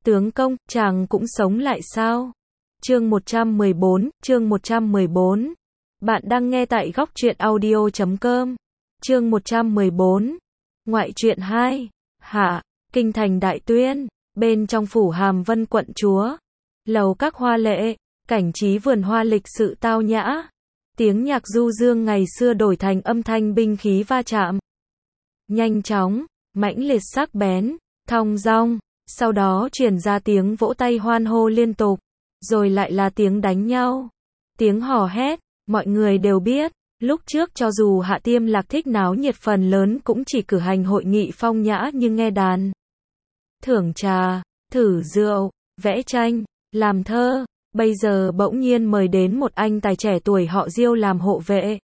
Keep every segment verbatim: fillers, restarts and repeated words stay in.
Tướng công, chàng cũng sống lại sao? Chương một trăm mười bốn, chương một trăm mười bốn. Bạn đang nghe tại góc truyện audio chấm com. Chương một trăm mười bốn. Ngoại truyện hai. Hạ, kinh thành Đại Tuyên, bên trong phủ Hàm Vân quận chúa. Lầu các hoa lệ, cảnh trí vườn hoa lịch sự tao nhã. Tiếng nhạc du dương ngày xưa đổi thành âm thanh binh khí va chạm. Nhanh chóng, mãnh liệt sắc bén, thong dong, sau đó truyền ra tiếng vỗ tay hoan hô liên tục, rồi lại là tiếng đánh nhau, tiếng hò hét. Mọi người đều biết, lúc trước cho dù Hạ Tiêm Lạc thích náo nhiệt phần lớn cũng chỉ cử hành hội nghị phong nhã như nghe đàn, thưởng trà, thử rượu, vẽ tranh, làm thơ. Bây giờ bỗng nhiên mời đến một anh tài trẻ tuổi họ Diêu làm hộ vệ.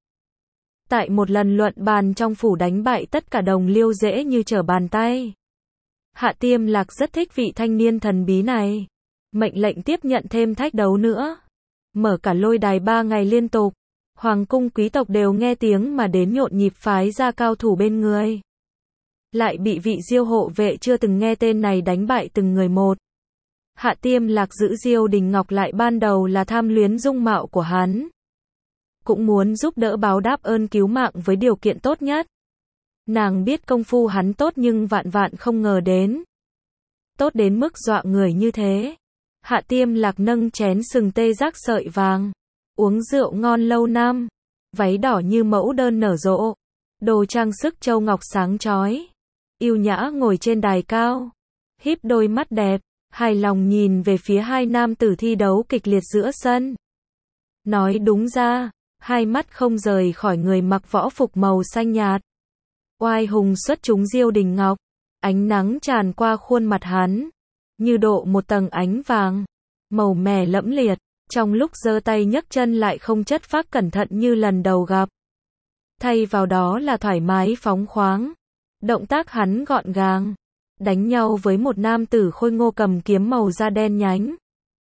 Tại một lần luận bàn trong phủ đánh bại tất cả đồng liêu dễ như trở bàn tay. Hạ Tiêm Lạc rất thích vị thanh niên thần bí này. Mệnh lệnh tiếp nhận thêm thách đấu nữa. Mở cả lôi đài ba ngày liên tục. Hoàng cung quý tộc đều nghe tiếng mà đến nhộn nhịp phái ra cao thủ bên người. Lại bị vị Diêu hộ vệ chưa từng nghe tên này đánh bại từng người một. Hạ Tiêm Lạc giữ Diêu Đình Ngọc lại ban đầu là tham luyến dung mạo của hắn. Cũng muốn giúp đỡ báo đáp ơn cứu mạng với điều kiện tốt nhất. Nàng biết công phu hắn tốt nhưng vạn vạn không ngờ đến. Tốt đến mức dọa người như thế. Hạ Tiêm Lạc nâng chén sừng tê giác sợi vàng. Uống rượu ngon lâu năm. Váy đỏ như mẫu đơn nở rộ. Đồ trang sức châu ngọc sáng chói. Yêu nhã ngồi trên đài cao. Híp đôi mắt đẹp. Hài lòng nhìn về phía hai nam tử thi đấu kịch liệt giữa sân. Nói đúng ra, hai mắt không rời khỏi người mặc võ phục màu xanh nhạt. Oai hùng xuất chúng Diêu Đình Ngọc. Ánh nắng tràn qua khuôn mặt hắn. Như độ một tầng ánh vàng. Màu mè lẫm liệt. Trong lúc giơ tay nhấc chân lại không chất phác cẩn thận như lần đầu gặp. Thay vào đó là thoải mái phóng khoáng. Động tác hắn gọn gàng. Đánh nhau với một nam tử khôi ngô cầm kiếm màu da đen nhánh.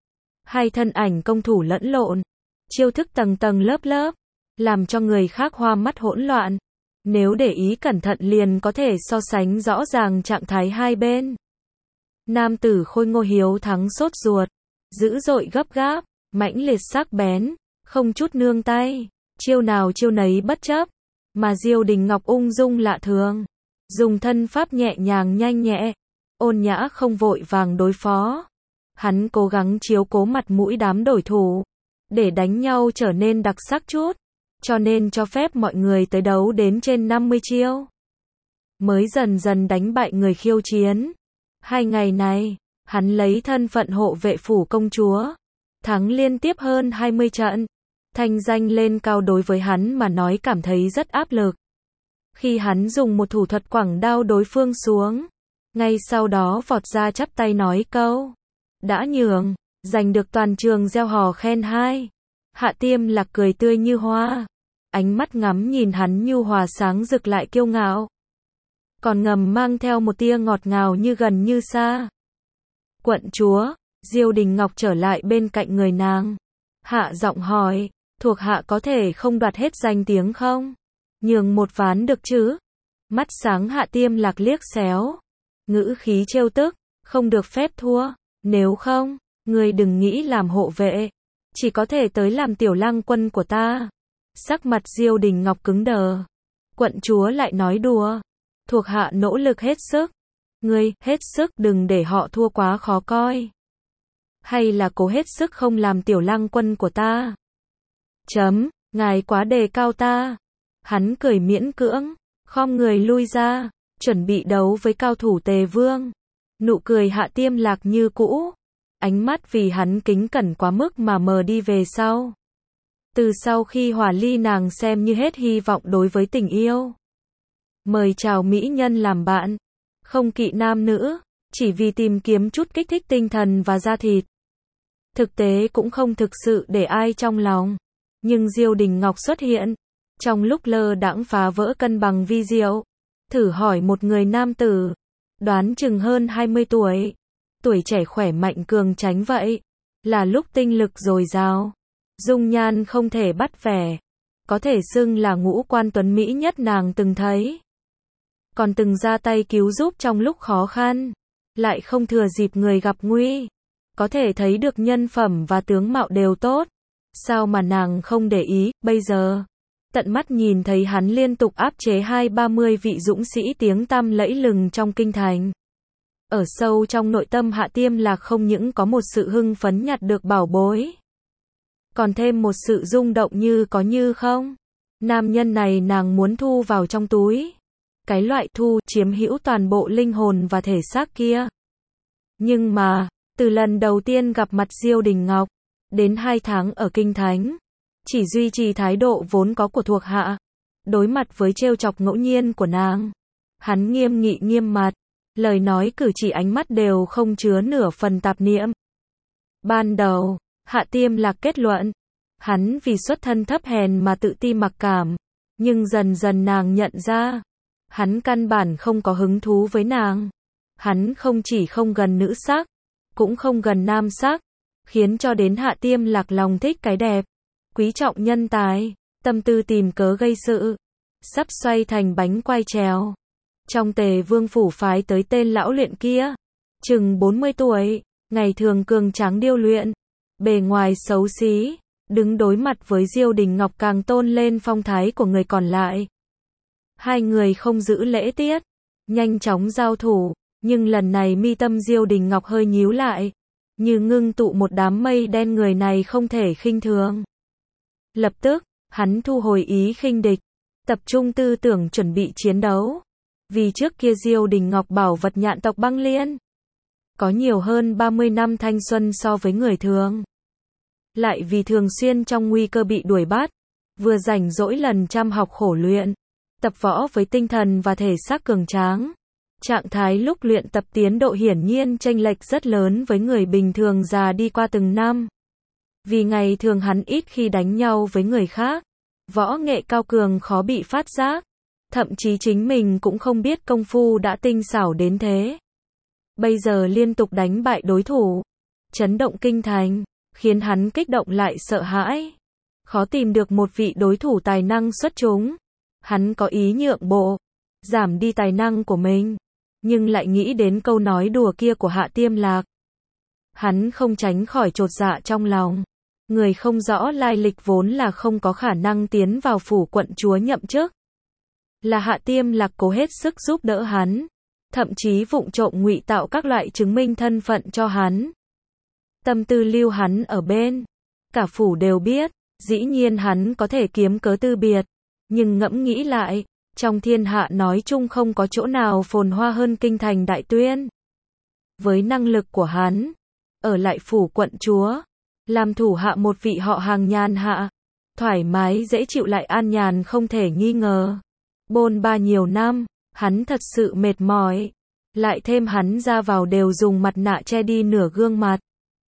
Hai thân ảnh công thủ lẫn lộn. Chiêu thức tầng tầng lớp lớp. Làm cho người khác hoa mắt hỗn loạn. Nếu để ý cẩn thận liền có thể so sánh rõ ràng trạng thái hai bên. Nam tử khôi ngô hiếu thắng sốt ruột. Dữ dội gấp gáp. Mãnh liệt sắc bén. Không chút nương tay. Chiêu nào chiêu nấy bất chấp. Mà Diêu Đình Ngọc ung dung lạ thường. Dùng thân pháp nhẹ nhàng nhanh nhẹ. Ôn nhã không vội vàng đối phó. Hắn cố gắng chiếu cố mặt mũi đám đối thủ. Để đánh nhau trở nên đặc sắc chút. Cho nên cho phép mọi người tới đấu đến trên năm mươi chiêu. Mới dần dần đánh bại người khiêu chiến. Hai ngày này, hắn lấy thân phận hộ vệ phủ công chúa. Thắng liên tiếp hơn hai mươi trận. Thanh danh lên cao đối với hắn mà nói cảm thấy rất áp lực. Khi hắn dùng một thủ thuật quẳng đao đối phương xuống. Ngay sau đó vọt ra chắp tay nói câu. Đã nhường, giành được toàn trường reo hò khen hai. Hạ Tiêm Lạc cười tươi như hoa. Ánh mắt ngắm nhìn hắn nhu hòa sáng rực lại kiêu ngạo. Còn ngầm mang theo một tia ngọt ngào như gần như xa. Quận chúa, Diêu Đình Ngọc trở lại bên cạnh người nàng. Hạ giọng hỏi, thuộc hạ có thể không đoạt hết danh tiếng không? Nhường một ván được chứ? Mắt sáng Hạ Tiêm Lạc liếc xéo. Ngữ khí trêu tức, không được phép thua. Nếu không, ngươi đừng nghĩ làm hộ vệ. Chỉ có thể tới làm tiểu lang quân của ta. Sắc mặt Diêu Đình Ngọc cứng đờ. Quận chúa lại nói đùa. Thuộc hạ nỗ lực hết sức. Ngươi, hết sức đừng để họ thua quá khó coi. Hay là cố hết sức không làm tiểu lang quân của ta. Chấm, ngài quá đề cao ta. Hắn cười miễn cưỡng, khom người lui ra, chuẩn bị đấu với cao thủ Tề Vương. Nụ cười Hạ Tiêm Lạc như cũ. Ánh mắt vì hắn kính cẩn quá mức mà mờ đi về sau. Từ sau khi hòa ly nàng xem như hết hy vọng đối với tình yêu. Mời chào mỹ nhân làm bạn. Không kỵ nam nữ, chỉ vì tìm kiếm chút kích thích tinh thần và da thịt. Thực tế cũng không thực sự để ai trong lòng. Nhưng Diêu Đình Ngọc xuất hiện. Trong lúc lơ đãng phá vỡ cân bằng vi diệu. Thử hỏi một người nam tử. Đoán chừng hơn hai mươi tuổi. Tuổi trẻ khỏe mạnh cường tránh vậy. Là lúc tinh lực dồi dào. Dung nhan không thể bắt vẻ. Có thể xưng là ngũ quan tuấn mỹ nhất nàng từng thấy. Còn từng ra tay cứu giúp trong lúc khó khăn. lại không thừa dịp người gặp nguy. Có thể thấy được nhân phẩm và tướng mạo đều tốt. Sao mà nàng không để ý, bây giờ tận mắt nhìn thấy hắn liên tục áp chế hai ba mươi vị dũng sĩ tiếng tăm lẫy lừng trong kinh thành. Ở sâu trong nội tâm Hạ Tiêm Lạc không những có một sự hưng phấn nhặt được bảo bối, còn thêm một sự rung động như có như không. Nam nhân này nàng muốn thu vào trong túi. Cái loại thu chiếm hữu toàn bộ linh hồn và thể xác kia. Nhưng mà, từ lần đầu tiên gặp mặt Diêu Đình Ngọc, đến hai tháng ở kinh thánh, chỉ duy trì thái độ vốn có của thuộc hạ. Đối mặt với trêu chọc ngẫu nhiên của nàng, hắn nghiêm nghị nghiêm mặt, lời nói cử chỉ ánh mắt đều không chứa nửa phần tạp niệm. Ban đầu, Hạ Tiêm Lạc kết luận, hắn vì xuất thân thấp hèn mà tự ti mặc cảm, nhưng dần dần nàng nhận ra, hắn căn bản không có hứng thú với nàng. Hắn không chỉ không gần nữ sắc, cũng không gần nam sắc, khiến cho đến Hạ Tiêm Lạc lòng thích cái đẹp, quý trọng nhân tài, tâm tư tìm cớ gây sự, sắp xoay thành bánh quay trèo. Trong Tề Vương phủ phái tới tên lão luyện kia, chừng bốn mươi tuổi, ngày thường cường tráng điêu luyện, bề ngoài xấu xí, đứng đối mặt với Diêu Đình Ngọc càng tôn lên phong thái của người còn lại. Hai người không giữ lễ tiết, nhanh chóng giao thủ, nhưng lần này mi tâm Diêu Đình Ngọc hơi nhíu lại, như ngưng tụ một đám mây đen, người này không thể khinh thường. Lập tức, hắn thu hồi ý khinh địch, tập trung tư tưởng chuẩn bị chiến đấu. Vì trước kia Diêu Đình Ngọc bảo vật nhạn tộc băng liên, có nhiều hơn ba mươi năm thanh xuân so với người thường. Lại vì thường xuyên trong nguy cơ bị đuổi bắt, vừa rảnh rỗi lần chăm học khổ luyện, tập võ với tinh thần và thể xác cường tráng. Trạng thái lúc luyện tập tiến độ hiển nhiên chênh lệch rất lớn với người bình thường già đi qua từng năm. Vì ngày thường hắn ít khi đánh nhau với người khác, võ nghệ cao cường khó bị phát giác, thậm chí chính mình cũng không biết công phu đã tinh xảo đến thế. Bây giờ liên tục đánh bại đối thủ, chấn động kinh thành, khiến hắn kích động lại sợ hãi. Khó tìm được một vị đối thủ tài năng xuất chúng. Hắn có ý nhượng bộ, giảm đi tài năng của mình, nhưng lại nghĩ đến câu nói đùa kia của Hạ Tiêm Lạc. Hắn không tránh khỏi chột dạ trong lòng. Người không rõ lai lịch vốn là không có khả năng tiến vào phủ quận chúa nhậm chức. Là Hạ Tiêm Lạc cố hết sức giúp đỡ hắn, thậm chí vụng trộm ngụy tạo các loại chứng minh thân phận cho hắn. Tâm tư lưu hắn ở bên, cả phủ đều biết, dĩ nhiên hắn có thể kiếm cớ từ biệt, nhưng ngẫm nghĩ lại, trong thiên hạ nói chung không có chỗ nào phồn hoa hơn kinh thành Đại Tuyên. Với năng lực của hắn, ở lại phủ quận chúa, làm thủ hạ một vị họ Hàng nhàn hạ, thoải mái dễ chịu lại an nhàn không thể nghi ngờ. Bôn ba nhiều năm, hắn thật sự mệt mỏi, lại thêm hắn ra vào đều dùng mặt nạ che đi nửa gương mặt,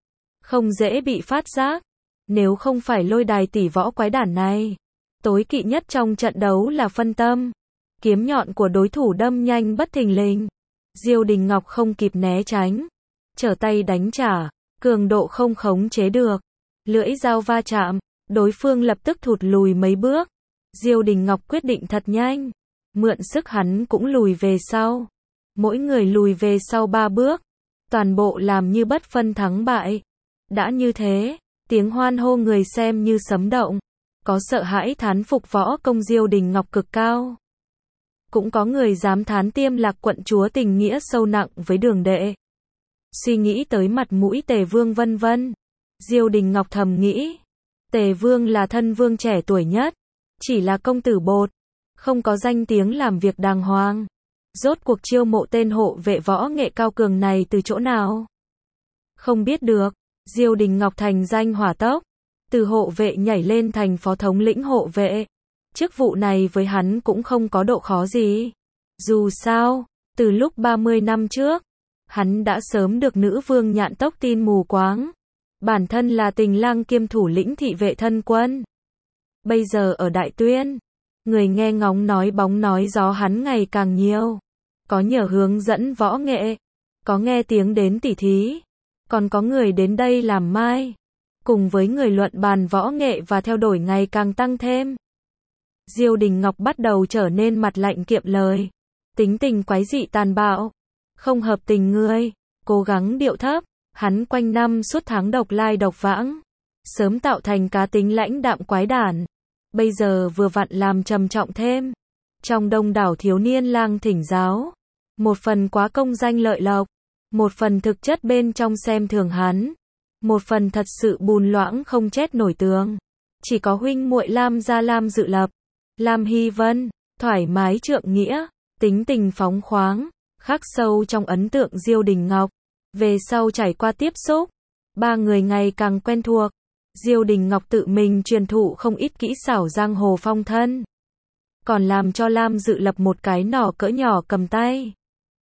không dễ bị phát giác. Nếu không phải lôi đài tỷ võ quái đản này, tối kỵ nhất trong trận đấu là phân tâm. Kiếm nhọn của đối thủ đâm nhanh bất thình lình, Diêu Đình Ngọc không kịp né tránh, trở tay đánh trả, cường độ không khống chế được, lưỡi dao va chạm, đối phương lập tức thụt lùi mấy bước. Diêu Đình Ngọc quyết định thật nhanh, mượn sức hắn cũng lùi về sau. Mỗi người lùi về sau ba bước, toàn bộ làm như bất phân thắng bại. Đã như thế, tiếng hoan hô người xem như sấm động, có sợ hãi thán phục võ công Diêu Đình Ngọc cực cao. Cũng có người dám thán Tiêm Lạc quận chúa tình nghĩa sâu nặng với Đường đệ. Suy nghĩ tới mặt mũi Tề Vương vân vân, Diêu Đình Ngọc thầm nghĩ, Tề Vương là thân vương trẻ tuổi nhất, chỉ là công tử bột, không có danh tiếng làm việc đàng hoàng. Rốt cuộc chiêu mộ tên hộ vệ võ nghệ cao cường này từ chỗ nào? Không biết được. Diêu Đình Ngọc thành danh hỏa tốc, từ hộ vệ nhảy lên thành phó thống lĩnh hộ vệ. Chức vụ này với hắn cũng không có độ khó gì. Dù sao, từ lúc ba mươi năm trước, hắn đã sớm được nữ vương Nhạn Tốc tin mù quáng. Bản thân là tình lang kiêm thủ lĩnh thị vệ thân quân. Bây giờ ở Đại Tuyên, người nghe ngóng nói bóng nói gió hắn ngày càng nhiều. Có nhờ hướng dẫn võ nghệ, có nghe tiếng đến tỉ thí, còn có người đến đây làm mai. Cùng với người luận bàn võ nghệ và theo đuổi ngày càng tăng thêm. Diêu Đình Ngọc bắt đầu trở nên mặt lạnh kiệm lời, tính tình quái dị tàn bạo. không hợp tình ngươi, cố gắng điệu thấp, hắn quanh năm suốt tháng độc lai độc vãng, sớm tạo thành cá tính lãnh đạm quái đản, bây giờ vừa vặn làm trầm trọng thêm. Trong đông đảo thiếu niên lang thỉnh giáo, một phần quá công danh lợi lộc, một phần thực chất bên trong xem thường hắn, một phần thật sự bùn loãng không chết nổi tường. Chỉ có huynh muội Lam gia Lam Dự Lập, Lam Hy Vân, thoải mái trượng nghĩa, tính tình phóng khoáng, khắc sâu trong ấn tượng Diêu Đình Ngọc. Về sau trải qua tiếp xúc, ba người ngày càng quen thuộc. Diêu Đình Ngọc tự mình truyền thụ không ít kỹ xảo giang hồ phong thân, còn làm cho Lam Dự Lập một cái nỏ cỡ nhỏ cầm tay.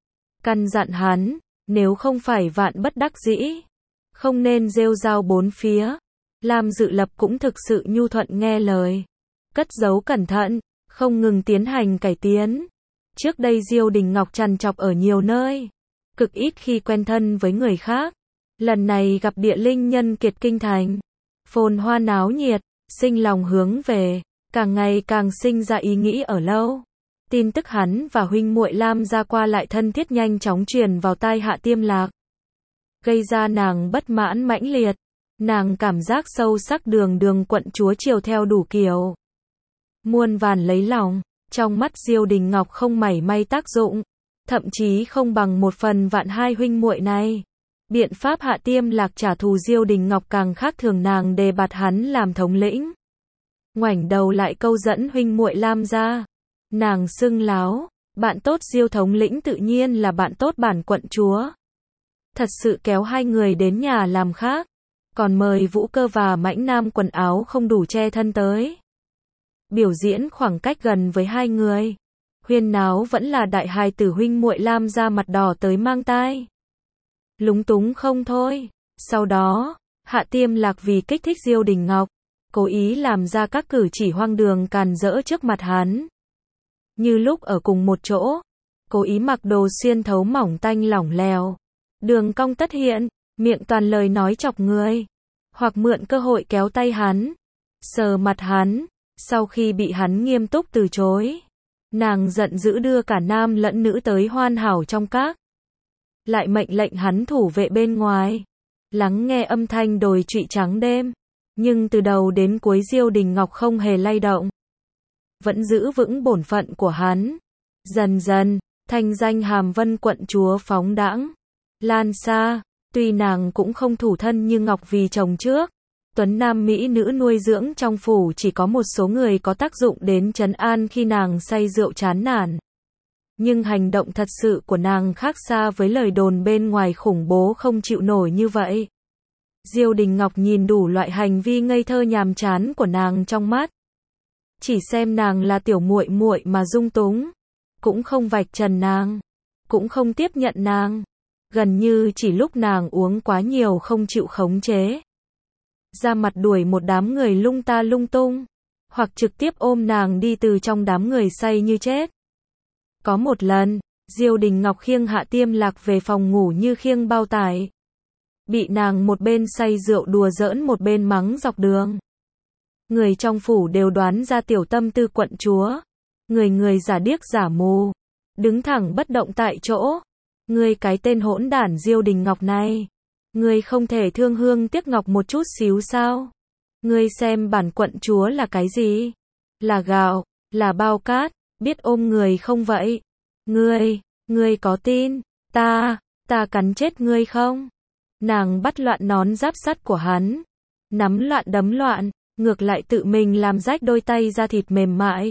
Căn dặn hắn, nếu không phải vạn bất đắc dĩ, không nên rêu rao bốn phía. Lam Dự Lập cũng thực sự nhu thuận nghe lời, cất giấu cẩn thận, không ngừng tiến hành cải tiến. Trước đây Diêu Đình Ngọc trằn trọc ở nhiều nơi, cực ít khi quen thân với người khác. Lần này gặp địa linh nhân kiệt kinh thành, phồn hoa náo nhiệt, sinh lòng hướng về, càng ngày càng sinh ra ý nghĩ ở lâu. Tin tức hắn và huynh muội Lam gia qua lại thân thiết nhanh chóng truyền vào tai Hạ Tiêm Lạc, gây ra nàng bất mãn mãnh liệt. Nàng cảm giác sâu sắc đường đường quận chúa chiều theo đủ kiểu, muôn vàn lấy lòng, trong mắt Diêu Đình Ngọc không mảy may tác dụng, thậm chí không bằng một phần vạn hai huynh muội này. Biện pháp Hạ Tiêm Lạc trả thù Diêu Đình Ngọc càng khác thường, nàng đề bạt hắn làm thống lĩnh, ngoảnh đầu lại câu dẫn huynh muội Lam gia. Nàng xưng láo, bạn tốt Diêu thống lĩnh tự nhiên là bạn tốt bản quận chúa. Thật sự kéo hai người đến nhà làm khác, còn mời Vũ Cơ và Mãnh Nam quần áo không đủ che thân tới biểu diễn khoảng cách gần với hai người. Huyên náo vẫn là đại hài tử huynh muội Lam gia mặt đỏ tới mang tai, lúng túng không thôi. Sau đó, Hạ Tiêm Lạc vì kích thích Diêu Đình Ngọc, cố ý làm ra các cử chỉ hoang đường càn rỡ trước mặt hắn. Như lúc ở cùng một chỗ, cố ý mặc đồ xuyên thấu mỏng tanh lỏng lẻo, đường cong tất hiện, miệng toàn lời nói chọc người, hoặc mượn cơ hội kéo tay hắn, sờ mặt hắn. Sau khi bị hắn nghiêm túc từ chối, nàng giận dữ đưa cả nam lẫn nữ tới hoàn hảo trong các, lại mệnh lệnh hắn thủ vệ bên ngoài, lắng nghe âm thanh đồi trụy trắng đêm. Nhưng từ đầu đến cuối Diêu Đình Ngọc không hề lay động, vẫn giữ vững bổn phận của hắn. Dần dần, thanh danh Hàm Vân quận chúa phóng đãng lan xa. Tuy nàng cũng không thủ thân như Ngọc vì chồng trước, tuấn nam mỹ nữ nuôi dưỡng trong phủ chỉ có một số người có tác dụng đến trấn an khi nàng say rượu chán nản. Nhưng hành động thật sự của nàng khác xa với lời đồn bên ngoài khủng bố không chịu nổi như vậy. Diêu Đình Ngọc nhìn đủ loại hành vi ngây thơ nhàm chán của nàng trong mắt, chỉ xem nàng là tiểu muội muội mà dung túng, cũng không vạch trần nàng, cũng không tiếp nhận nàng. Gần như chỉ lúc nàng uống quá nhiều không chịu khống chế, ra mặt đuổi một đám người lung ta lung tung, hoặc trực tiếp ôm nàng đi từ trong đám người say như chết. Có một lần, Diêu Đình Ngọc khiêng Hạ Tiêm Lạc về phòng ngủ như khiêng bao tải, bị nàng một bên say rượu đùa giỡn một bên mắng dọc đường. Người trong phủ đều đoán ra tiểu tâm tư quận chúa, người người giả điếc giả mù, đứng thẳng bất động tại chỗ. Ngươi cái tên hỗn đản Diêu Đình Ngọc này, ngươi không thể thương hương tiếc ngọc một chút xíu sao? Ngươi xem bản quận chúa là cái gì? Là gạo, là bao cát, biết ôm người không vậy? Ngươi, ngươi có tin, ta, ta cắn chết ngươi không? Nàng bắt loạn nón giáp sắt của hắn, nắm loạn đấm loạn, ngược lại tự mình làm rách đôi tay da thịt mềm mại.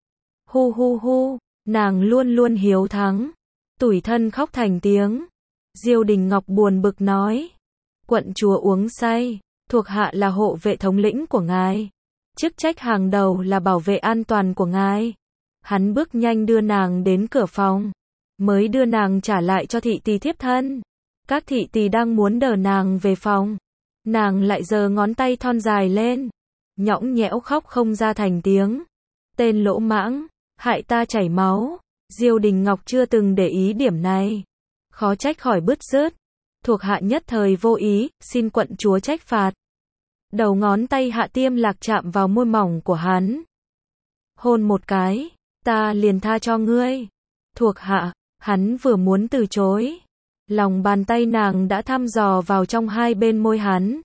Hu hu hu, nàng luôn luôn hiếu thắng, tủi thân khóc thành tiếng. Diêu Đình Ngọc buồn bực nói, quận chúa uống say, thuộc hạ là hộ vệ thống lĩnh của ngài, chức trách hàng đầu là bảo vệ an toàn của ngài. Hắn bước nhanh đưa nàng đến cửa phòng, mới đưa nàng trả lại cho thị tỳ thiếp thân. Các thị tỳ đang muốn đỡ nàng về phòng, nàng lại giơ ngón tay thon dài lên, nhõng nhẽo khóc không ra thành tiếng. Tên lỗ mãng, hại ta chảy máu. Diêu Đình Ngọc chưa từng để ý điểm này, khó trách khỏi bứt rứt. Thuộc hạ nhất thời vô ý, xin quận chúa trách phạt. Đầu ngón tay Hạ Tiêm Lạc chạm vào môi mỏng của hắn, hôn một cái, ta liền tha cho ngươi. Thuộc hạ, Hắn vừa muốn từ chối, lòng bàn tay nàng đã thăm dò vào trong hai bên môi hắn.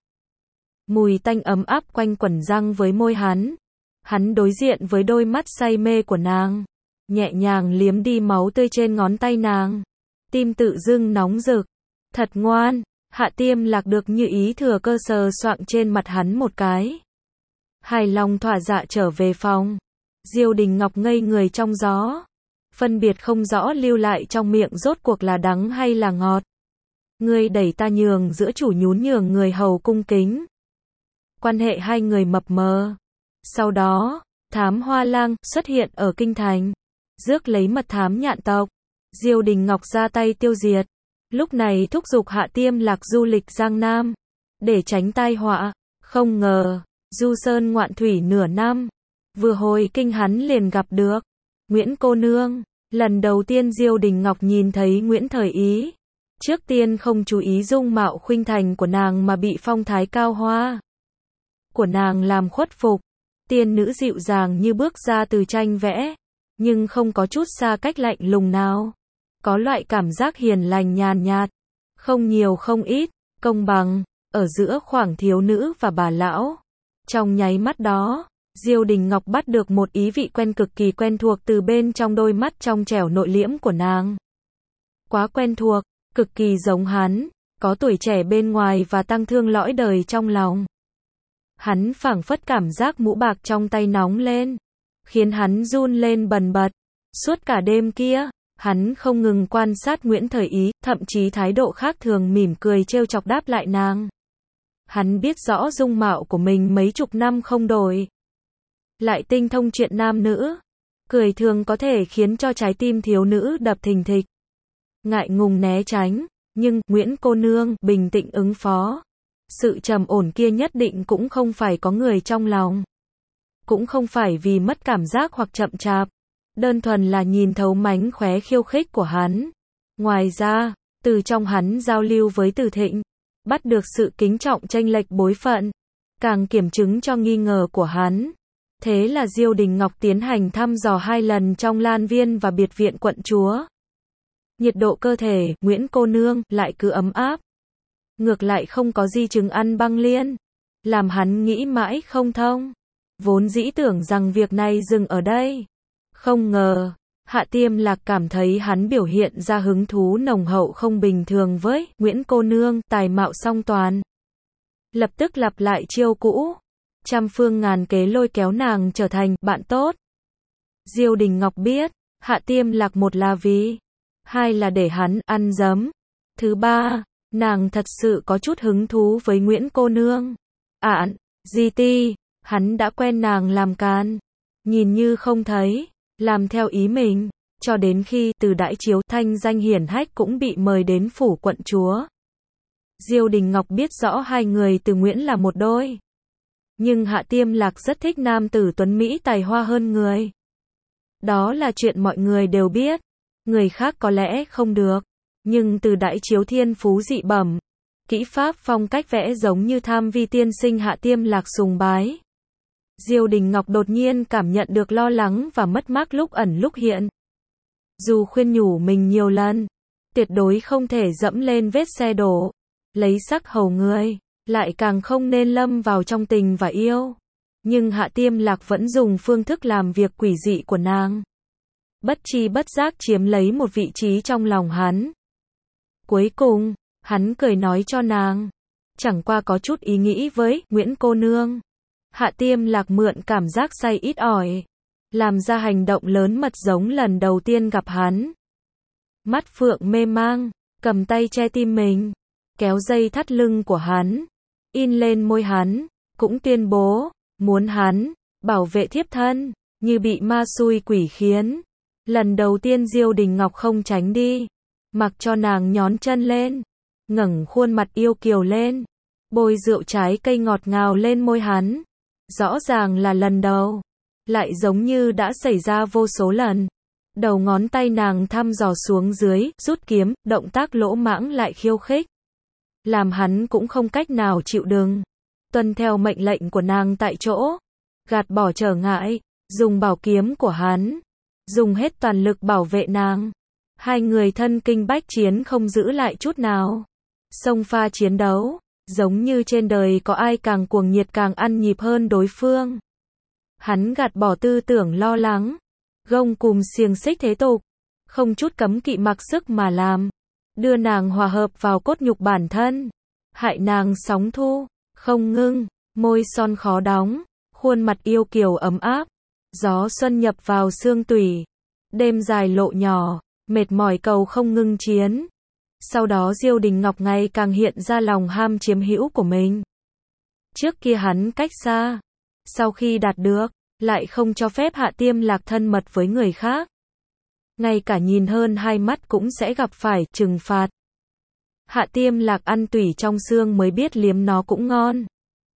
Mùi tanh ấm áp quanh quẩn răng với môi hắn. Hắn đối diện với đôi mắt say mê của nàng, nhẹ nhàng liếm đi máu tươi trên ngón tay nàng. Tim tự dưng nóng rực. Thật ngoan. Hạ Tiêm Lạc được như ý thừa cơ sờ soạng trên mặt hắn một cái. Hài lòng thỏa dạ trở về phòng. Diêu Đình Ngọc ngây người trong gió. Phân biệt không rõ lưu lại trong miệng rốt cuộc là đắng hay là ngọt. Ngươi đẩy ta nhường giữa chủ nhún nhường người hầu cung kính. Quan hệ hai người mập mờ. Sau đó, Thám Hoa Lang xuất hiện ở kinh thành, rước lấy mật thám nhạn tộc. Diêu Đình Ngọc ra tay tiêu diệt. Lúc này thúc giục Hạ Tiêm Lạc du lịch Giang Nam, để tránh tai họa. Không ngờ, du sơn ngoạn thủy nửa năm, vừa hồi kinh hắn liền gặp được Nguyễn cô nương. Lần đầu tiên Diêu Đình Ngọc nhìn thấy Nguyễn Thời Ý, trước tiên không chú ý dung mạo khuynh thành của nàng mà bị phong thái cao hoa của nàng làm khuất phục. Tiên nữ dịu dàng như bước ra từ tranh vẽ, nhưng không có chút xa cách lạnh lùng nào. Có loại cảm giác hiền lành nhàn nhạt, không nhiều không ít, công bằng, ở giữa khoảng thiếu nữ và bà lão. Trong nháy mắt đó, Diêu Đình Ngọc bắt được một ý vị quen cực kỳ quen thuộc từ bên trong đôi mắt trong trẻo nội liễm của nàng. Quá quen thuộc, cực kỳ giống hắn, có tuổi trẻ bên ngoài và tăng thương lõi đời trong lòng. Hắn phảng phất cảm giác mũ bạc trong tay nóng lên, khiến hắn run lên bần bật. Suốt cả đêm kia, hắn không ngừng quan sát Nguyễn Thời Ý, thậm chí thái độ khác thường mỉm cười trêu chọc đáp lại nàng. Hắn biết rõ dung mạo của mình mấy chục năm không đổi, lại tinh thông chuyện nam nữ, cười thường có thể khiến cho trái tim thiếu nữ đập thình thịch. Ngại ngùng né tránh, nhưng Nguyễn cô nương bình tĩnh ứng phó. Sự trầm ổn kia nhất định cũng không phải có người trong lòng, cũng không phải vì mất cảm giác hoặc chậm chạp, đơn thuần là nhìn thấu mánh khóe khiêu khích của hắn. Ngoài ra, từ trong hắn giao lưu với Từ Thịnh, bắt được sự kính trọng chênh lệch bối phận, càng kiểm chứng cho nghi ngờ của hắn. Thế là Diêu Đình Ngọc tiến hành thăm dò hai lần trong Lan Viên và biệt viện quận chúa. Nhiệt độ cơ thể Nguyễn cô nương lại cứ ấm áp, ngược lại không có di chứng ăn băng liên, làm hắn nghĩ mãi không thông. Vốn dĩ tưởng rằng việc này dừng ở đây, không ngờ Hạ Tiêm Lạc cảm thấy hắn biểu hiện ra hứng thú nồng hậu không bình thường với Nguyễn cô nương, tài mạo song toàn. Lập tức lặp lại chiêu cũ, trăm phương ngàn kế lôi kéo nàng trở thành bạn tốt. Diêu Đình Ngọc biết, Hạ Tiêm Lạc một là vì, hai là để hắn ăn dấm. Thứ ba, nàng thật sự có chút hứng thú với Nguyễn cô nương. Ạn, Di Ti, hắn đã quen nàng làm can, nhìn như không thấy, làm theo ý mình, cho đến khi Từ Đãi Chiếu thanh danh hiển hách cũng bị mời đến phủ quận chúa. Diêu Đình Ngọc biết rõ hai người Từ Nguyễn là một đôi, nhưng Hạ Tiêm Lạc rất thích nam tử tuấn mỹ tài hoa hơn người. Đó là chuyện mọi người đều biết, người khác có lẽ không được, nhưng Từ Đãi Chiếu thiên phú dị bẩm, kỹ pháp phong cách vẽ giống như Tham Vi tiên sinh Hạ Tiêm Lạc sùng bái. Diêu Đình Ngọc đột nhiên cảm nhận được lo lắng và mất mát lúc ẩn lúc hiện. Dù khuyên nhủ mình nhiều lần, tuyệt đối không thể dẫm lên vết xe đổ, lấy sắc hầu người, lại càng không nên lâm vào trong tình và yêu. Nhưng Hạ Tiêm Lạc vẫn dùng phương thức làm việc quỷ dị của nàng, bất tri bất giác chiếm lấy một vị trí trong lòng hắn. Cuối cùng, hắn cười nói cho nàng, chẳng qua có chút ý nghĩ với Nguyễn cô nương. Hạ Tiêm Lạc mượn cảm giác say ít ỏi, làm ra hành động lớn mật giống lần đầu tiên gặp hắn. Mắt phượng mê mang, cầm tay che tim mình, kéo dây thắt lưng của hắn, in lên môi hắn, cũng tuyên bố, muốn hắn bảo vệ thiếp thân, như bị ma xui quỷ khiến. Lần đầu tiên Diêu Đình Ngọc không tránh đi, mặc cho nàng nhón chân lên, ngẩng khuôn mặt yêu kiều lên, bôi rượu trái cây ngọt ngào lên môi hắn. Rõ ràng là lần đầu, lại giống như đã xảy ra vô số lần. Đầu ngón tay nàng thăm dò xuống dưới, rút kiếm, động tác lỗ mãng lại khiêu khích, làm hắn cũng không cách nào chịu đựng. Tuân theo mệnh lệnh của nàng tại chỗ, gạt bỏ trở ngại, dùng bảo kiếm của hắn, dùng hết toàn lực bảo vệ nàng. Hai người thân kinh bách chiến không giữ lại chút nào. Xông pha chiến đấu, giống như trên đời có ai càng cuồng nhiệt càng ăn nhịp hơn đối phương. Hắn gạt bỏ tư tưởng lo lắng, gông cùm xiềng xích thế tục, không chút cấm kỵ mặc sức mà làm, đưa nàng hòa hợp vào cốt nhục bản thân, hại nàng sóng thu, không ngưng, môi son khó đóng, khuôn mặt yêu kiều ấm áp, gió xuân nhập vào xương tủy, đêm dài lộ nhỏ, mệt mỏi cầu không ngưng chiến. Sau đó Diêu Đình Ngọc ngày càng hiện ra lòng ham chiếm hữu của mình. Trước kia hắn cách xa, sau khi đạt được, lại không cho phép Hạ Tiêm Lạc thân mật với người khác. Ngay cả nhìn hơn hai mắt cũng sẽ gặp phải trừng phạt. Hạ Tiêm Lạc ăn tủy trong xương mới biết liếm nó cũng ngon.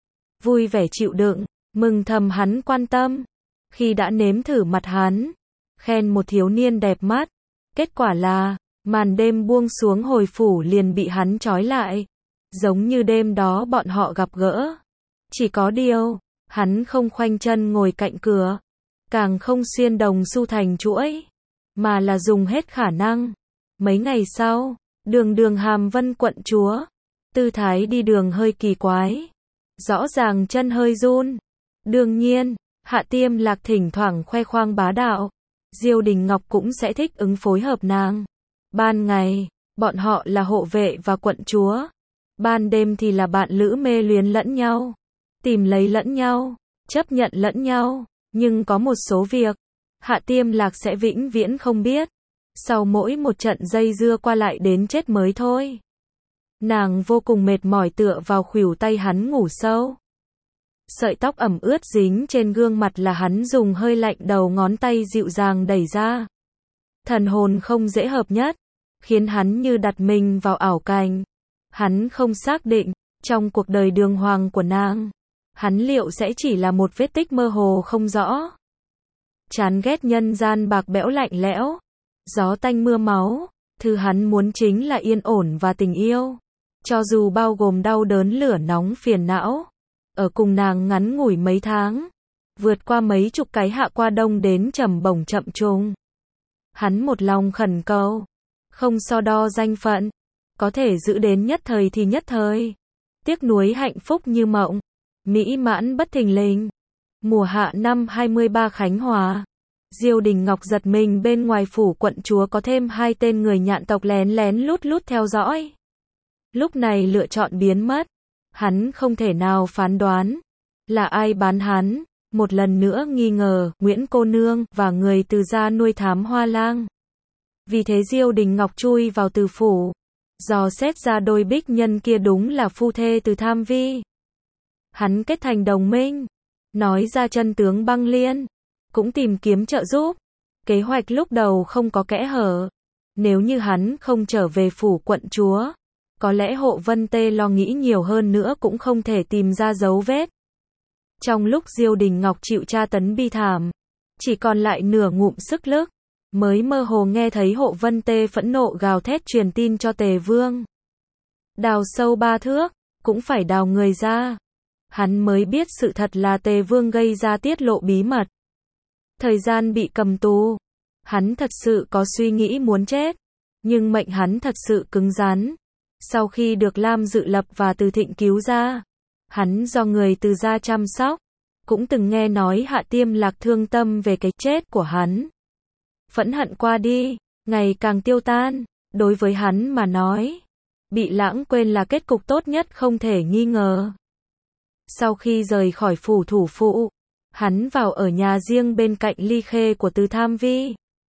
Vui vẻ chịu đựng, mừng thầm hắn quan tâm. Khi đã nếm thử mặt hắn, khen một thiếu niên đẹp mắt. Kết quả là, màn đêm buông xuống hồi phủ liền bị hắn trói lại. Giống như đêm đó bọn họ gặp gỡ. Chỉ có điều, hắn không khoanh chân ngồi cạnh cửa. Càng không xuyên đồng xu thành chuỗi. Mà là dùng hết khả năng. Mấy ngày sau, đường đường Hàm Vân quận chúa. Tư thái đi đường hơi kỳ quái. Rõ ràng chân hơi run. Đương nhiên, Hạ Tiêm Lạc thỉnh thoảng khoe khoang bá đạo. Diêu Đình Ngọc cũng sẽ thích ứng phối hợp nàng. Ban ngày, bọn họ là hộ vệ và quận chúa. Ban đêm thì là bạn lữ mê luyến lẫn nhau. Tìm lấy lẫn nhau, chấp nhận lẫn nhau. Nhưng có một số việc, Hạ Tiêm Lạc sẽ vĩnh viễn không biết. Sau mỗi một trận dây dưa qua lại đến chết mới thôi. Nàng vô cùng mệt mỏi tựa vào khuỷu tay hắn ngủ sâu. Sợi tóc ẩm ướt dính trên gương mặt là hắn dùng hơi lạnh đầu ngón tay dịu dàng đẩy ra. Thần hồn không dễ hợp nhất, khiến hắn như đặt mình vào ảo cảnh. Hắn không xác định, trong cuộc đời đường hoàng của nàng, hắn liệu sẽ chỉ là một vết tích mơ hồ không rõ. Chán ghét nhân gian bạc bẽo lạnh lẽo, gió tanh mưa máu, thứ hắn muốn chính là yên ổn và tình yêu. Cho dù bao gồm đau đớn lửa nóng phiền não. Ở cùng nàng ngắn ngủi mấy tháng, vượt qua mấy chục cái hạ qua đông đến trầm bổng chậm trùng. Hắn một lòng khẩn cầu, không so đo danh phận, có thể giữ đến nhất thời thì nhất thời. Tiếc nuối hạnh phúc như mộng, mỹ mãn bất thình lình. Mùa hạ năm hai mươi ba Khánh Hòa, Diêu Đình Ngọc giật mình bên ngoài phủ quận chúa có thêm hai tên người nhạn tộc lén lén lút lút theo dõi. Lúc này lựa chọn biến mất. Hắn không thể nào phán đoán là ai bán hắn, một lần nữa nghi ngờ Nguyễn cô nương và người từ gia nuôi thám hoa lang. Vì thế Diêu Đình Ngọc chui vào từ phủ, dò xét ra đôi bích nhân kia đúng là phu thê từ Tham Vi. Hắn kết thành đồng minh, nói ra chân tướng băng liên, cũng tìm kiếm trợ giúp. Kế hoạch lúc đầu không có kẽ hở. Nếu như hắn không trở về phủ quận chúa, có lẽ Hộ Vân Tê lo nghĩ nhiều hơn nữa cũng không thể tìm ra dấu vết. Trong lúc Diêu Đình Ngọc chịu tra tấn bi thảm, chỉ còn lại nửa ngụm sức lực, mới mơ hồ nghe thấy Hộ Vân Tê phẫn nộ gào thét truyền tin cho Tề Vương. Đào sâu ba thước, cũng phải đào người ra. Hắn mới biết sự thật là Tề Vương gây ra tiết lộ bí mật. Thời gian bị cầm tù, hắn thật sự có suy nghĩ muốn chết, nhưng mệnh hắn thật sự cứng rắn. Sau khi được Lam Dự Lập và Từ Thịnh cứu ra, hắn do người từ gia chăm sóc, cũng từng nghe nói Hạ Tiêm Lạc thương tâm về cái chết của hắn. Phẫn hận qua đi, ngày càng tiêu tan, đối với hắn mà nói, bị lãng quên là kết cục tốt nhất không thể nghi ngờ. Sau khi rời khỏi phủ thủ phụ, hắn vào ở nhà riêng bên cạnh Ly Khê của Từ Tham Vi.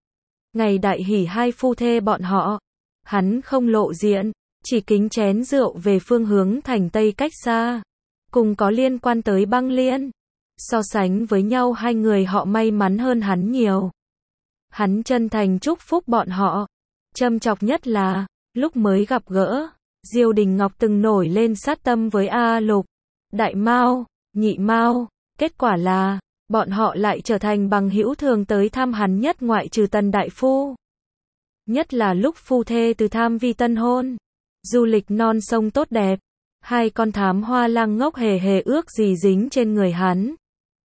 Ngày đại hỷ hai phu thê bọn họ, hắn không lộ diện. Chỉ kính chén rượu về phương hướng thành Tây cách xa. Cùng có liên quan tới băng liên. So sánh với nhau hai người họ may mắn hơn hắn nhiều. Hắn chân thành chúc phúc bọn họ. Châm chọc nhất là, lúc mới gặp gỡ, Diêu Đình Ngọc từng nổi lên sát tâm với A Lục, Đại Mao, Nhị Mao. Kết quả là, bọn họ lại trở thành bằng hữu thường tới thăm hắn nhất ngoại trừ Tần Đại Phu. Nhất là lúc phu thê từ Tham Vi tân hôn. Du lịch non sông tốt đẹp, hai con thám hoa lang ngốc hề hề ước gì dính trên người hắn.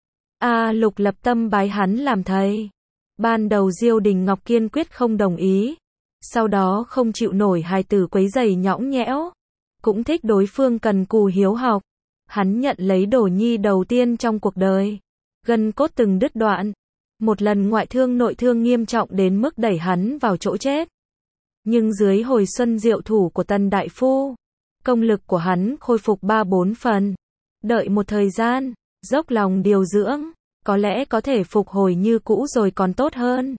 A Lục lập tâm bái hắn làm thầy. Ban đầu Diêu Đình Ngọc kiên quyết không đồng ý, sau đó không chịu nổi hài tử quấy rầy nhõng nhẽo, cũng thích đối phương cần cù hiếu học. Hắn nhận lấy Đổ Nhi đầu tiên trong cuộc đời, gân cốt từng đứt đoạn, một lần ngoại thương nội thương nghiêm trọng đến mức đẩy hắn vào chỗ chết. Nhưng dưới hồi xuân diệu thủ của Tần đại phu, công lực của hắn khôi phục ba bốn phần. Đợi một thời gian, dốc lòng điều dưỡng, có lẽ có thể phục hồi như cũ rồi còn tốt hơn.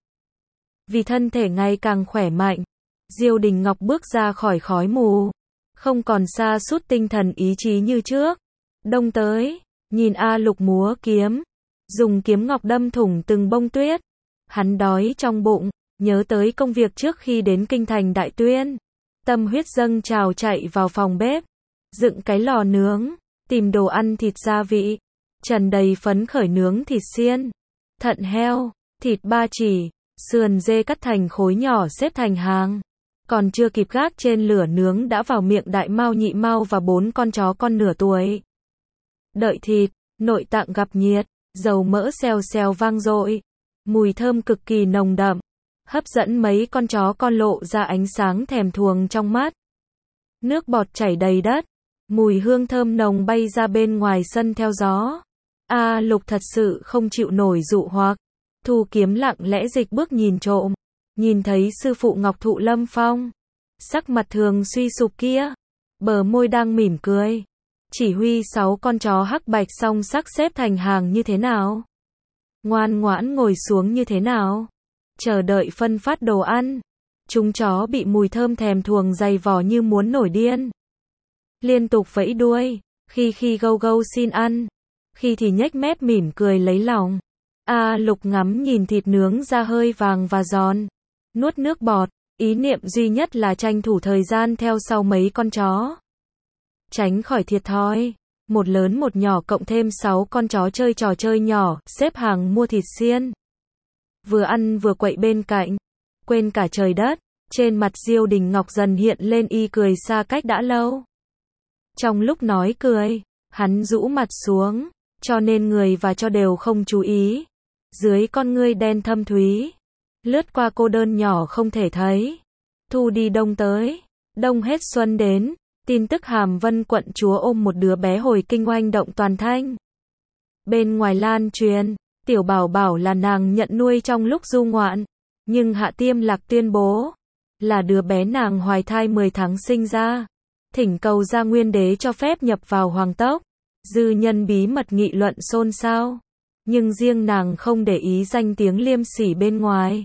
Vì thân thể ngày càng khỏe mạnh, Diêu Đình Ngọc bước ra khỏi khói mù, không còn sa sút tinh thần ý chí như trước. Đông tới, nhìn A Lục múa kiếm, dùng kiếm ngọc đâm thủng từng bông tuyết. Hắn đói trong bụng, nhớ tới công việc trước khi đến kinh thành Đại Tuyên. Tâm huyết dâng trào chạy vào phòng bếp, dựng cái lò nướng, tìm đồ ăn thịt gia vị, tràn đầy phấn khởi nướng thịt xiên, thận heo, thịt ba chỉ, sườn dê cắt thành khối nhỏ xếp thành hàng. Còn chưa kịp gác trên lửa nướng đã vào miệng Đại Mao Nhị Mao và bốn con chó con nửa tuổi. Đợi thịt, nội tạng gặp nhiệt, dầu mỡ xèo xèo vang dội, mùi thơm cực kỳ nồng đậm, hấp dẫn mấy con chó con lộ ra ánh sáng thèm thuồng trong mắt. Nước bọt chảy đầy đất, mùi hương thơm nồng bay ra bên ngoài sân theo gió. A Lục thật sự không chịu nổi dụ hoặc, thu kiếm lặng lẽ dịch bước nhìn trộm, nhìn thấy sư phụ Ngọc Thụ Lâm Phong, sắc mặt thường suy sụp kia, bờ môi đang mỉm cười, chỉ huy sáu con chó hắc bạch song sắc xếp thành hàng như thế nào, ngoan ngoãn ngồi xuống như thế nào, chờ đợi phân phát đồ ăn. Chúng chó bị mùi thơm thèm thuồng dày vò như muốn nổi điên, liên tục vẫy đuôi, khi khi gâu gâu xin ăn, khi thì nhếch mép mỉm cười lấy lòng. A Lục ngắm nhìn thịt nướng ra hơi vàng và giòn, nuốt nước bọt, ý niệm duy nhất là tranh thủ thời gian theo sau mấy con chó, tránh khỏi thiệt thòi. Một lớn một nhỏ cộng thêm sáu con chó chơi trò chơi nhỏ, xếp hàng mua thịt xiên. Vừa ăn vừa quậy bên cạnh, quên cả trời đất. Trên mặt Diêu Đình Ngọc dần hiện lên y cười xa cách đã lâu. Trong lúc nói cười, hắn rũ mặt xuống, cho nên người và cho đều không chú ý. Dưới con ngươi đen thâm thúy, lướt qua cô đơn nhỏ không thể thấy. Thu đi đông tới, đông hết xuân đến, tin tức Hàm Vân quận chúa ôm một đứa bé hồi kinh oanh động toàn thanh. Bên ngoài lan truyền, Tiểu Bảo Bảo là nàng nhận nuôi trong lúc du ngoạn, nhưng Hạ Tiêm Lạc tuyên bố là đứa bé nàng hoài thai mười tháng sinh ra, thỉnh cầu Gia Nguyên Đế cho phép nhập vào hoàng tộc. Dư nhân bí mật nghị luận xôn xao, nhưng riêng nàng không để ý danh tiếng liêm sỉ bên ngoài.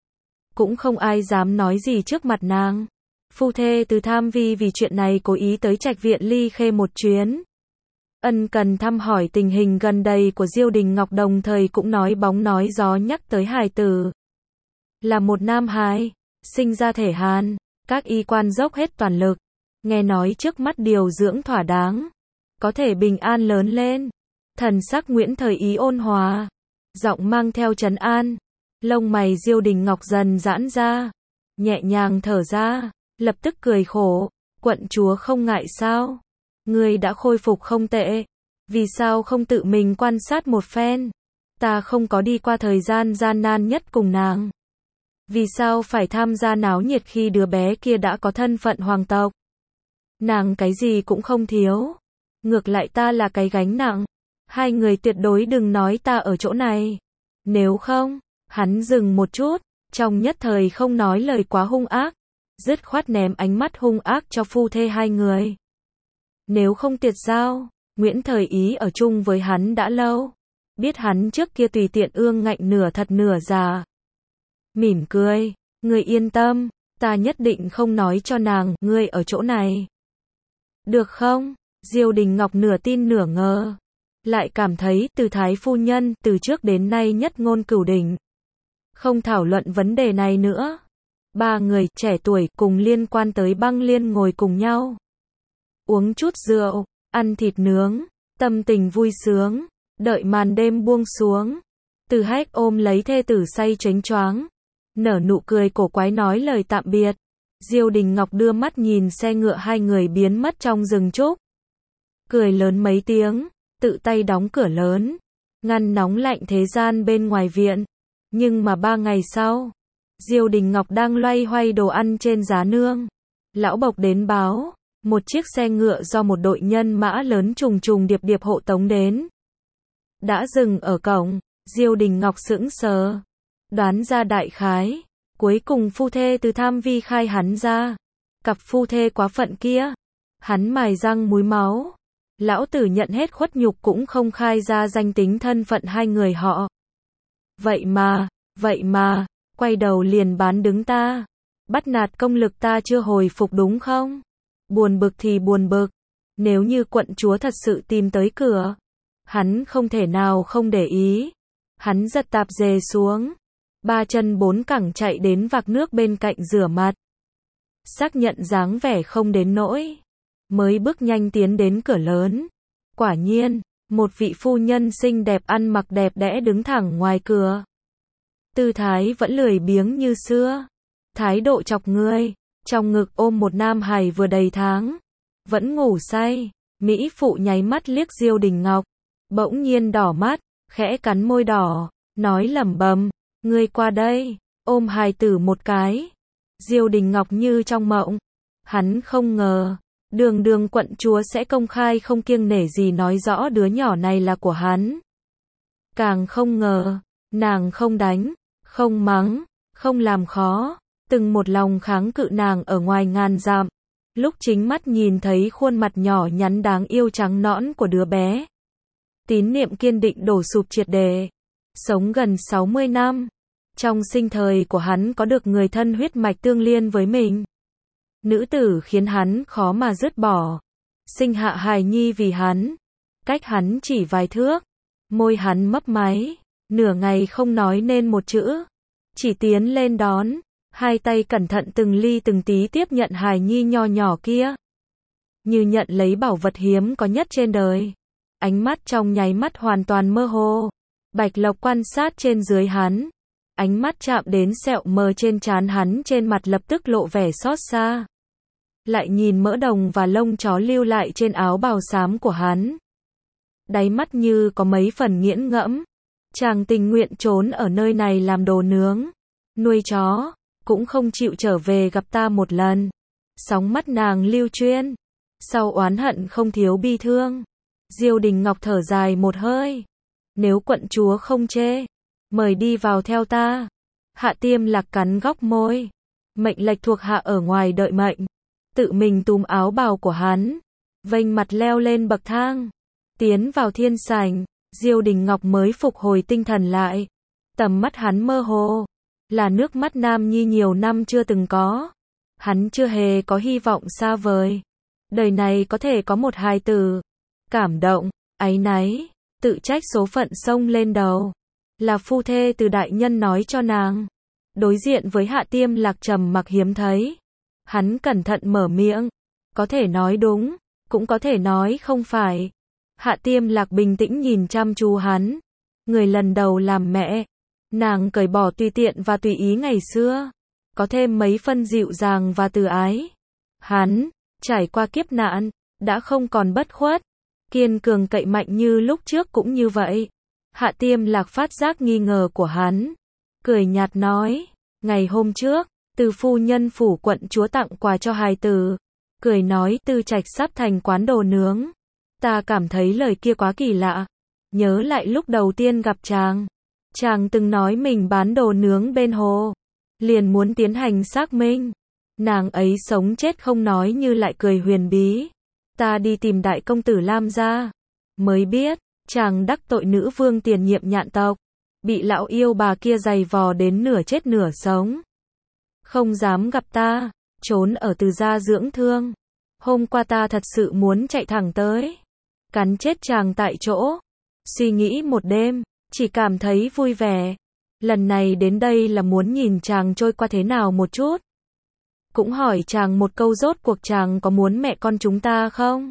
Cũng không ai dám nói gì trước mặt nàng. Phu thê từ Tham Vi vì chuyện này cố ý tới Trạch Viện Ly Khê một chuyến, ân cần thăm hỏi tình hình gần đây của Diêu Đình Ngọc, đồng thời cũng nói bóng nói gió nhắc tới hài tử là một nam hài, sinh ra thể Hàn, các y quan dốc hết toàn lực, nghe nói trước mắt điều dưỡng thỏa đáng, có thể bình an lớn lên. Thần sắc Nguyễn Thời Ý ôn hòa, giọng mang theo trấn an, lông mày Diêu Đình Ngọc dần giãn ra, nhẹ nhàng thở ra, lập tức cười khổ, quận chúa không ngại sao? Ngươi đã khôi phục không tệ, vì sao không tự mình quan sát một phen? Ta không có đi qua thời gian gian nan nhất cùng nàng, vì sao phải tham gia náo nhiệt khi đứa bé kia đã có thân phận hoàng tộc? Nàng cái gì cũng không thiếu, ngược lại ta là cái gánh nặng. Hai người tuyệt đối đừng nói ta ở chỗ này, nếu không. Hắn dừng một chút, trong nhất thời không nói lời quá hung ác, dứt khoát ném ánh mắt hung ác cho phu thê hai người. Nếu không tiệt giao, Nguyễn Thời Ý ở chung với hắn đã lâu, biết hắn trước kia tùy tiện ương ngạnh nửa thật nửa giả. Mỉm cười, ngươi yên tâm, ta nhất định không nói cho nàng, ngươi ở chỗ này. Được không? Diêu Đình Ngọc nửa tin nửa ngờ, lại cảm thấy từ thái phu nhân từ trước đến nay nhất ngôn cửu đỉnh. Không thảo luận vấn đề này nữa. Ba người trẻ tuổi cùng liên quan tới băng liên ngồi cùng nhau, uống chút rượu, ăn thịt nướng, tâm tình vui sướng. Đợi màn đêm buông xuống, Từ Hách ôm lấy thê tử say chánh choáng, nở nụ cười cổ quái nói lời tạm biệt. Diêu Đình Ngọc đưa mắt nhìn xe ngựa hai người biến mất trong rừng trúc, cười lớn mấy tiếng, tự tay đóng cửa lớn, ngăn nóng lạnh thế gian bên ngoài viện. Nhưng mà ba ngày sau, Diêu Đình Ngọc đang loay hoay đồ ăn trên giá nương. Lão Bộc đến báo, một chiếc xe ngựa do một đội nhân mã lớn trùng trùng điệp điệp hộ tống đến. Đã dừng ở cổng, Diêu Đình Ngọc sững sờ, đoán ra đại khái, cuối cùng phu thê từ Tham Vi khai hắn ra. Cặp phu thê quá phận kia, hắn mài răng múi máu. Lão tử nhận hết khuất nhục cũng không khai ra danh tính thân phận hai người họ. Vậy mà, vậy mà, quay đầu liền bán đứng ta. Bắt nạt công lực ta chưa hồi phục đúng không? Buồn bực thì buồn bực. Nếu như quận chúa thật sự tìm tới cửa, hắn không thể nào không để ý. Hắn giật tạp dề xuống, ba chân bốn cẳng chạy đến vạc nước bên cạnh rửa mặt. Xác nhận dáng vẻ không đến nỗi, mới bước nhanh tiến đến cửa lớn. Quả nhiên, một vị phu nhân xinh đẹp ăn mặc đẹp đẽ đứng thẳng ngoài cửa. Tư thái vẫn lười biếng như xưa, thái độ chọc người, trong ngực ôm một nam hài vừa đầy tháng, vẫn ngủ say. Mỹ phụ nháy mắt liếc Diêu Đình Ngọc, bỗng nhiên đỏ mắt, khẽ cắn môi đỏ, nói lẩm bẩm, ngươi qua đây, ôm hài tử một cái. Diêu Đình Ngọc như trong mộng, hắn không ngờ, đường đường quận chúa sẽ công khai không kiêng nể gì nói rõ đứa nhỏ này là của hắn. Càng không ngờ, nàng không đánh, không mắng, không làm khó, từng một lòng kháng cự nàng ở ngoài ngàn dặm. Lúc chính mắt nhìn thấy khuôn mặt nhỏ nhắn đáng yêu trắng nõn của đứa bé, tín niệm kiên định đổ sụp triệt để. Sống gần sáu mươi năm, trong sinh thời của hắn có được người thân huyết mạch tương liên với mình. Nữ tử khiến hắn khó mà dứt bỏ. Sinh hạ hài nhi vì hắn, cách hắn chỉ vài thước. Môi hắn mấp máy, nửa ngày không nói nên một chữ. Chỉ tiến lên đón, hai tay cẩn thận từng ly từng tí tiếp nhận hài nhi nho nhỏ kia. Như nhận lấy bảo vật hiếm có nhất trên đời. Ánh mắt trong nháy mắt hoàn toàn mơ hồ. Bạch Lộc quan sát trên dưới hắn. Ánh mắt chạm đến sẹo mờ trên trán hắn, trên mặt lập tức lộ vẻ xót xa. Lại nhìn mỡ đồng và lông chó lưu lại trên áo bào xám của hắn. Đáy mắt như có mấy phần nghiễn ngẫm. Chàng tình nguyện trốn ở nơi này làm đồ nướng, nuôi chó, cũng không chịu trở về gặp ta một lần. Sóng mắt nàng lưu chuyên, sau oán hận không thiếu bi thương. Diêu Đình Ngọc thở dài một hơi. Nếu quận chúa không chê, mời đi vào theo ta. Hạ Tiêm Lạc cắn góc môi. Mệnh lệnh thuộc hạ ở ngoài đợi mệnh. Tự mình túm áo bào của hắn, vênh mặt leo lên bậc thang, tiến vào thiên sảnh. Diêu Đình Ngọc mới phục hồi tinh thần lại. Tầm mắt hắn mơ hồ, là nước mắt nam nhi nhiều năm chưa từng có. Hắn chưa hề có hy vọng xa vời, đời này có thể có một hài tử. Cảm động, áy náy, tự trách số phận xông lên đầu. Là phu thê từ đại nhân nói cho nàng. Đối diện với Hạ Tiêm Lạc trầm mặc hiếm thấy, hắn cẩn thận mở miệng. Có thể nói đúng, cũng có thể nói không phải. Hạ Tiêm Lạc bình tĩnh nhìn chăm chú hắn. Người lần đầu làm mẹ, nàng cởi bỏ tùy tiện và tùy ý ngày xưa, có thêm mấy phân dịu dàng và từ ái. Hắn, trải qua kiếp nạn, đã không còn bất khuất, kiên cường cậy mạnh như lúc trước cũng như vậy. Hạ Tiêm Lạc phát giác nghi ngờ của hắn, cười nhạt nói, ngày hôm trước, Từ phu nhân phủ quận chúa tặng quà cho hài tử, cười nói Tư Trạch sắp thành quán đồ nướng. Ta cảm thấy lời kia quá kỳ lạ, nhớ lại lúc đầu tiên gặp chàng, chàng từng nói mình bán đồ nướng bên hồ, liền muốn tiến hành xác minh. Nàng ấy sống chết không nói như lại cười huyền bí. Ta đi tìm đại công tử Lam gia, mới biết, chàng đắc tội nữ vương tiền nhiệm Nhạn tộc, bị lão yêu bà kia giày vò đến nửa chết nửa sống. Không dám gặp ta, trốn ở Từ gia dưỡng thương. Hôm qua ta thật sự muốn chạy thẳng tới, cắn chết chàng tại chỗ. Suy nghĩ một đêm, chỉ cảm thấy vui vẻ. Lần này đến đây là muốn nhìn chàng trôi qua thế nào một chút. Cũng hỏi chàng một câu, rốt cuộc chàng có muốn mẹ con chúng ta không?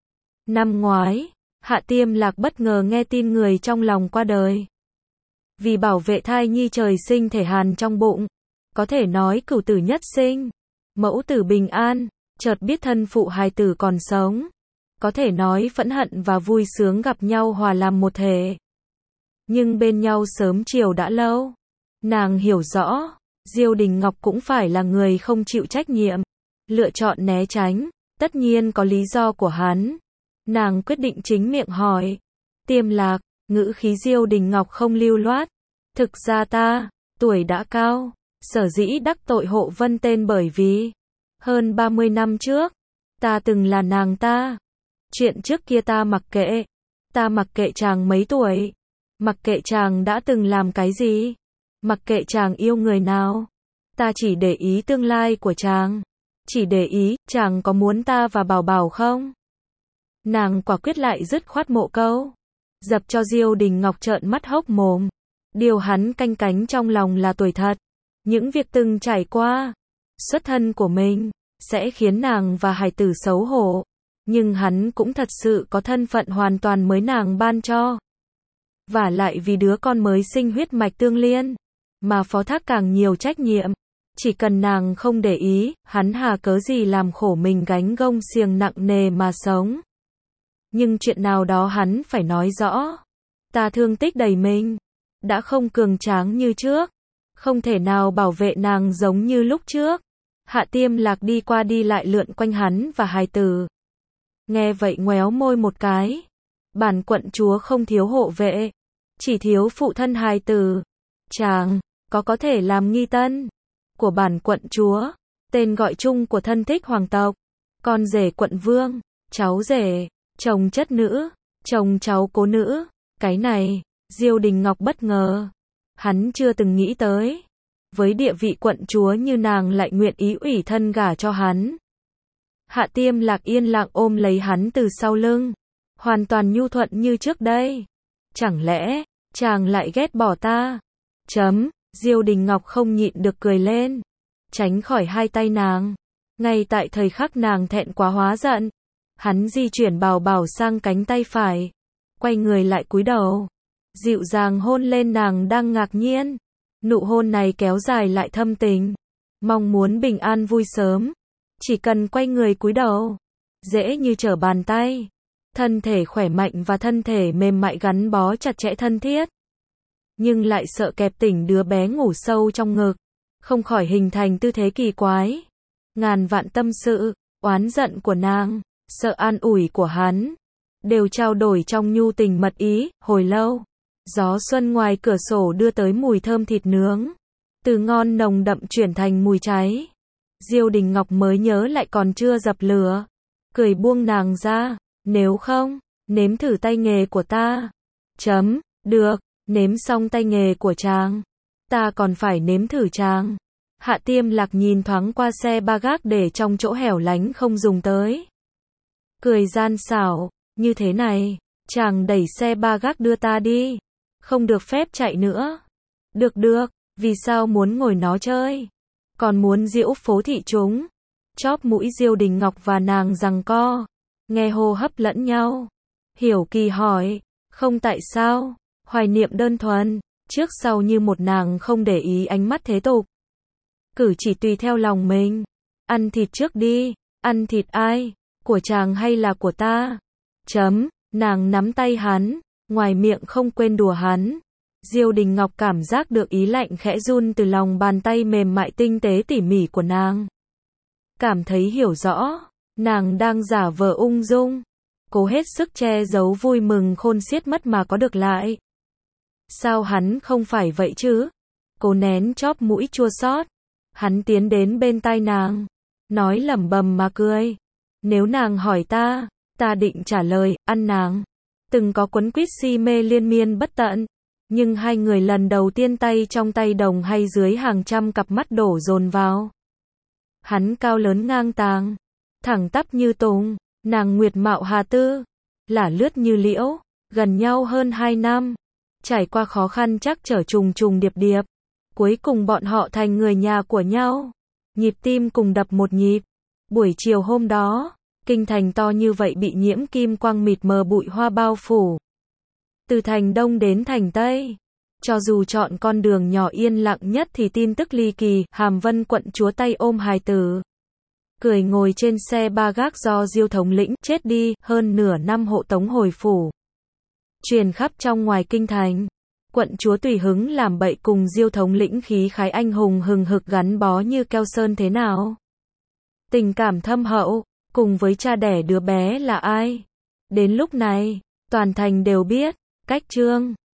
Năm ngoái, Hạ Tiêm Lạc bất ngờ nghe tin người trong lòng qua đời. Vì bảo vệ thai nhi trời sinh thể hàn trong bụng, có thể nói cửu tử nhất sinh, mẫu tử bình an, chợt biết thân phụ hài tử còn sống. Có thể nói phẫn hận và vui sướng gặp nhau hòa làm một thể. Nhưng bên nhau sớm chiều đã lâu. Nàng hiểu rõ, Diêu Đình Ngọc cũng phải là người không chịu trách nhiệm, lựa chọn né tránh, tất nhiên có lý do của hắn. Nàng quyết định chính miệng hỏi. Tiêm Lạc, ngữ khí Diêu Đình Ngọc không lưu loát. Thực ra ta, tuổi đã cao, sở dĩ đắc tội Hộ Vân tên bởi vì, hơn ba mươi năm trước, ta từng là nàng ta. Chuyện trước kia ta mặc kệ, ta mặc kệ chàng mấy tuổi, mặc kệ chàng đã từng làm cái gì, mặc kệ chàng yêu người nào, ta chỉ để ý tương lai của chàng, chỉ để ý, chàng có muốn ta và Bảo Bảo không? Nàng quả quyết lại dứt khoát một câu, dập cho Diêu Đình Ngọc trợn mắt hốc mồm. Điều hắn canh cánh trong lòng là tuổi thật, những việc từng trải qua, xuất thân của mình, sẽ khiến nàng và hài tử xấu hổ, nhưng hắn cũng thật sự có thân phận hoàn toàn mới nàng ban cho. Và lại vì đứa con mới sinh huyết mạch tương liên, mà phó thác càng nhiều trách nhiệm, chỉ cần nàng không để ý, hắn hà cớ gì làm khổ mình gánh gông xiềng nặng nề mà sống. Nhưng chuyện nào đó hắn phải nói rõ, ta thương tích đầy mình, đã không cường tráng như trước, không thể nào bảo vệ nàng giống như lúc trước. Hạ Tiêm Lạc đi qua đi lại lượn quanh hắn và hài tử. Nghe vậy ngoéo môi một cái. Bản quận chúa không thiếu hộ vệ, chỉ thiếu phụ thân hài tử. Chàng, có có thể làm nghi tân của bản quận chúa, tên gọi chung của thân thích hoàng tộc, con rể quận vương, cháu rể, chồng chất nữ, chồng cháu cố nữ. Cái này, Diêu Đình Ngọc bất ngờ. Hắn chưa từng nghĩ tới. Với địa vị quận chúa như nàng lại nguyện ý ủy thân gả cho hắn. Hạ Tiêm Lạc yên lặng ôm lấy hắn từ sau lưng. Hoàn toàn nhu thuận như trước đây. Chẳng lẽ, chàng lại ghét bỏ ta? Chấm, Diêu Đình Ngọc không nhịn được cười lên. Tránh khỏi hai tay nàng. Ngay tại thời khắc nàng thẹn quá hóa giận. Hắn di chuyển Bảo Bảo sang cánh tay phải. Quay người lại cúi đầu. Dịu dàng hôn lên nàng đang ngạc nhiên. Nụ hôn này kéo dài lại thâm tình. Mong muốn bình an vui sớm. Chỉ cần quay người cúi đầu. Dễ như trở bàn tay. Thân thể khỏe mạnh và thân thể mềm mại gắn bó chặt chẽ thân thiết. Nhưng lại sợ kẹp tỉnh đứa bé ngủ sâu trong ngực. Không khỏi hình thành tư thế kỳ quái. Ngàn vạn tâm sự, oán giận của nàng, sợ an ủi của hắn. Đều trao đổi trong nhu tình mật ý, hồi lâu. Gió xuân ngoài cửa sổ đưa tới mùi thơm thịt nướng. Từ ngon nồng đậm chuyển thành mùi cháy. Diêu Đình Ngọc mới nhớ lại còn chưa dập lửa. Cười buông nàng ra. Nếu không, nếm thử tay nghề của ta. Chấm, được, nếm xong tay nghề của chàng. Ta còn phải nếm thử chàng. Hạ Tiêm Lạc nhìn thoáng qua xe ba gác để trong chỗ hẻo lánh không dùng tới. Cười gian xảo, như thế này, chàng đẩy xe ba gác đưa ta đi. Không được phép chạy nữa. Được được, vì sao muốn ngồi nó chơi? Còn muốn diễu phố thị chúng. Chóp mũi Diêu Đình Ngọc và nàng giằng co. Nghe hô hấp lẫn nhau. Hiểu Kỳ hỏi. Không tại sao? Hoài niệm đơn thuần. Trước sau như một nàng không để ý ánh mắt thế tục. Cử chỉ tùy theo lòng mình. Ăn thịt trước đi. Ăn thịt ai? Của chàng hay là của ta? Chấm. Nàng nắm tay hắn. Ngoài miệng không quên đùa hắn. Diêu Đình Ngọc cảm giác được ý lạnh khẽ run từ lòng bàn tay mềm mại tinh tế tỉ mỉ của nàng. Cảm thấy hiểu rõ, nàng đang giả vờ ung dung, cố hết sức che giấu vui mừng khôn xiết mất mà có được lại. Sao hắn không phải vậy chứ? Cố nén chóp mũi chua xót. Hắn tiến đến bên tai nàng, nói lẩm bẩm mà cười. Nếu nàng hỏi ta, ta định trả lời, ăn nàng. Từng có quấn quýt si mê liên miên bất tận, nhưng hai người lần đầu tiên tay trong tay đồng hay dưới hàng trăm cặp mắt đổ dồn vào. Hắn cao lớn ngang tàng, thẳng tắp như tùng, nàng nguyệt mạo hà tư, lả lướt như liễu, gần nhau hơn hai năm, trải qua khó khăn chắc trở trùng trùng điệp điệp, cuối cùng bọn họ thành người nhà của nhau, nhịp tim cùng đập một nhịp. Buổi chiều hôm đó, kinh thành to như vậy bị nhiễm kim quang mịt mờ bụi hoa bao phủ. Từ thành Đông đến thành Tây, cho dù chọn con đường nhỏ yên lặng nhất thì tin tức ly kỳ. Hàm Vân quận chúa tay ôm hài tử, cười ngồi trên xe ba gác do Diêu thống lĩnh chết đi hơn nửa năm hộ tống hồi phủ, truyền khắp trong ngoài kinh thành. Quận chúa tùy hứng làm bậy cùng Diêu thống lĩnh khí khái anh hùng hừng hực gắn bó như keo sơn thế nào? Tình cảm thâm hậu, cùng với cha đẻ đứa bé là ai? Đến lúc này, toàn thành đều biết, cách Trương